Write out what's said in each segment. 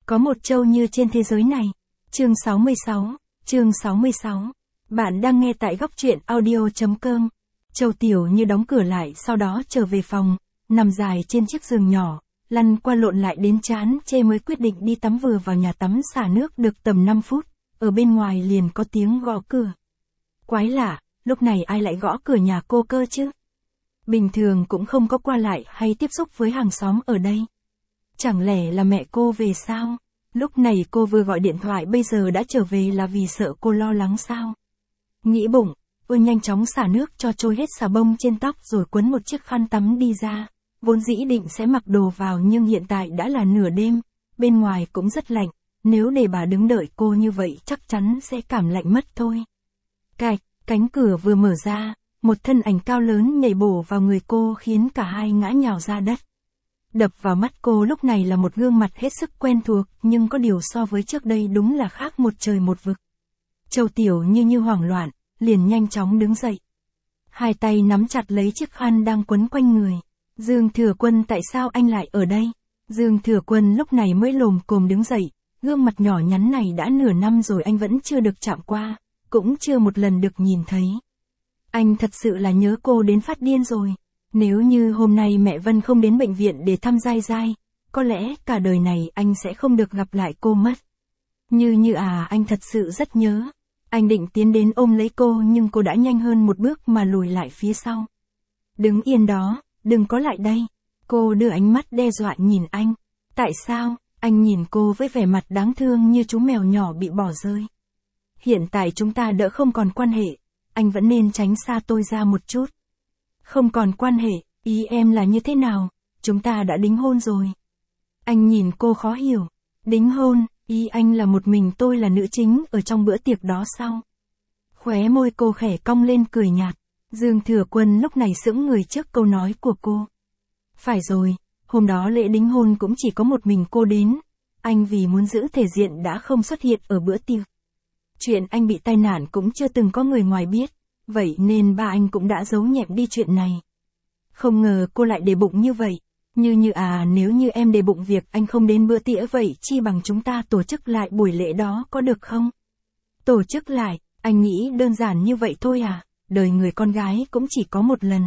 Có một Châu Như trên thế giới này. Chương 66. Chương 66. Bạn đang nghe tại góc truyện audio.com. Châu Tiểu Như đóng cửa lại, sau đó trở về phòng, nằm dài trên chiếc giường nhỏ, lăn qua lộn lại đến chán chê mới quyết định đi tắm. Vừa vào nhà tắm xả nước được tầm 5 phút, ở bên ngoài liền có tiếng gõ cửa. Quái lạ, lúc này ai lại gõ cửa nhà cô cơ chứ? Bình thường cũng không có qua lại hay tiếp xúc với hàng xóm ở đây. Chẳng lẽ là mẹ cô về sao? Lúc này cô vừa gọi điện thoại, bây giờ đã trở về là vì sợ cô lo lắng sao? Nghĩ bụng, nhanh chóng xả nước cho trôi hết xà bông trên tóc rồi quấn một chiếc khăn tắm đi ra. Vốn dĩ định sẽ mặc đồ vào nhưng hiện tại đã là nửa đêm, bên ngoài cũng rất lạnh, nếu để bà đứng đợi cô như vậy chắc chắn sẽ cảm lạnh mất thôi. Cạch, cánh cửa vừa mở ra, một thân ảnh cao lớn nhảy bổ vào người cô khiến cả hai ngã nhào ra đất. Đập vào mắt cô lúc này là một gương mặt hết sức quen thuộc, nhưng có điều so với trước đây đúng là khác một trời một vực. Châu Tiểu Như hoảng loạn, liền nhanh chóng đứng dậy. Hai tay nắm chặt lấy chiếc khăn đang quấn quanh người. Dương Thừa Quân, tại sao anh lại ở đây? Dương Thừa Quân lúc này mới lồm cồm đứng dậy, gương mặt nhỏ nhắn này đã nửa năm rồi anh vẫn chưa được chạm qua, cũng chưa một lần được nhìn thấy. Anh thật sự là nhớ cô đến phát điên rồi. Nếu như hôm nay mẹ Vân không đến bệnh viện để thăm Giai Giai, có lẽ cả đời này anh sẽ không được gặp lại cô mất. Như anh thật sự rất nhớ. Anh định tiến đến ôm lấy cô nhưng cô đã nhanh hơn một bước mà lùi lại phía sau. Đứng yên đó, đừng có lại đây. Cô đưa ánh mắt đe dọa nhìn anh. Tại sao? Anh nhìn cô với vẻ mặt đáng thương như chú mèo nhỏ bị bỏ rơi. Hiện tại chúng ta đã không còn quan hệ, anh vẫn nên tránh xa tôi ra một chút. Không còn quan hệ, ý em là như thế nào? Chúng ta đã đính hôn rồi. Anh nhìn cô khó hiểu. Đính hôn, ý anh là một mình tôi là nữ chính ở trong bữa tiệc đó sao? Khóe môi cô khẽ cong lên cười nhạt. Dương Thừa Quân lúc này sững người trước câu nói của cô. Phải rồi, hôm đó lễ đính hôn cũng chỉ có một mình cô đến. Anh vì muốn giữ thể diện đã không xuất hiện ở bữa tiệc. Chuyện anh bị tai nạn cũng chưa từng có người ngoài biết, vậy nên ba anh cũng đã giấu nhẹm đi chuyện này. Không ngờ cô lại để bụng như vậy. Nếu như em để bụng việc anh không đến bữa tiệc vậy chi bằng chúng ta tổ chức lại buổi lễ đó có được không? Tổ chức lại, anh nghĩ đơn giản như vậy thôi à? Đời người con gái cũng chỉ có một lần.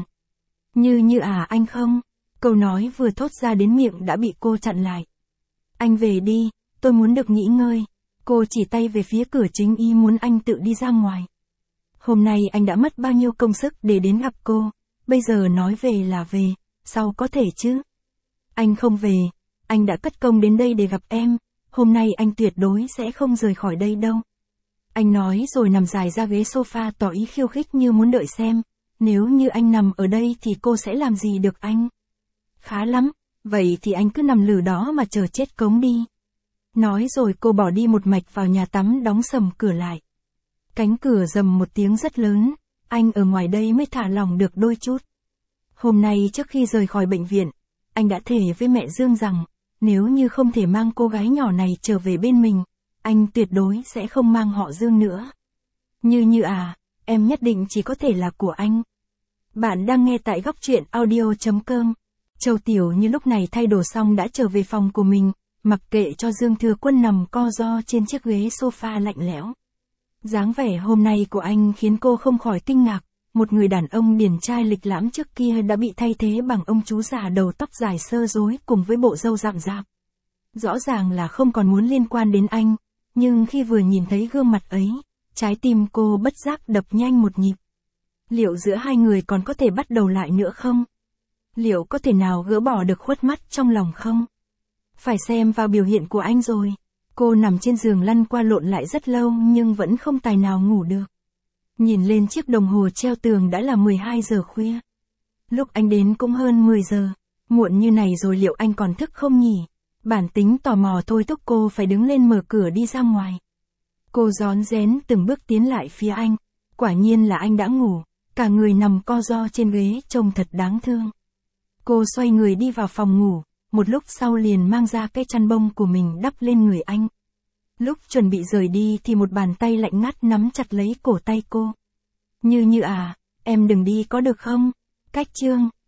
Anh không? Câu nói vừa thốt ra đến miệng đã bị cô chặn lại. Anh về đi, tôi muốn được nghỉ ngơi. Cô chỉ tay về phía cửa chính ý muốn anh tự đi ra ngoài. Hôm nay anh đã mất bao nhiêu công sức để đến gặp cô, bây giờ nói về là về, sao có thể chứ? Anh không về, anh đã cất công đến đây để gặp em, hôm nay anh tuyệt đối sẽ không rời khỏi đây đâu. Anh nói rồi nằm dài ra ghế sofa tỏ ý khiêu khích như muốn đợi xem, nếu như anh nằm ở đây thì cô sẽ làm gì được anh. Khá lắm, vậy thì anh cứ nằm lử đó mà chờ chết cống đi. Nói rồi cô bỏ đi một mạch vào nhà tắm đóng sầm cửa lại. Cánh cửa rầm một tiếng rất lớn, anh ở ngoài đây mới thả lỏng được đôi chút. Hôm nay trước khi rời khỏi bệnh viện, anh đã thề với mẹ Dương rằng, nếu như không thể mang cô gái nhỏ này trở về bên mình, anh tuyệt đối sẽ không mang họ Dương nữa. Em nhất định chỉ có thể là của anh. Bạn đang nghe tại góc truyện audio.com. Châu Tiểu Như lúc này thay đồ xong đã trở về phòng của mình, mặc kệ cho Dương Thừa Quân nằm co ro trên chiếc ghế sofa lạnh lẽo. Dáng vẻ hôm nay của anh khiến cô không khỏi kinh ngạc, một người đàn ông điển trai lịch lãm trước kia đã bị thay thế bằng ông chú già đầu tóc dài xơ rối cùng với bộ râu rậm rạp. Rõ ràng là không còn muốn liên quan đến anh, nhưng khi vừa nhìn thấy gương mặt ấy, trái tim cô bất giác đập nhanh một nhịp. Liệu giữa hai người còn có thể bắt đầu lại nữa không? Liệu có thể nào gỡ bỏ được khuất mắt trong lòng không? Phải xem vào biểu hiện của anh rồi. Cô nằm trên giường lăn qua lộn lại rất lâu nhưng vẫn không tài nào ngủ được. Nhìn lên chiếc đồng hồ treo tường đã là 12 giờ khuya. Lúc anh đến cũng hơn 10 giờ. Muộn như này rồi liệu anh còn thức không nhỉ? Bản tính tò mò thôi thúc cô phải đứng lên mở cửa đi ra ngoài. Cô rón rén từng bước tiến lại phía anh. Quả nhiên là anh đã ngủ, cả người nằm co ro trên ghế trông thật đáng thương. Cô xoay người đi vào phòng ngủ, một lúc sau liền mang ra cái chăn bông của mình đắp lên người anh. Lúc chuẩn bị rời đi thì một bàn tay lạnh ngắt nắm chặt lấy cổ tay cô. Em đừng đi có được không? Cách Trương,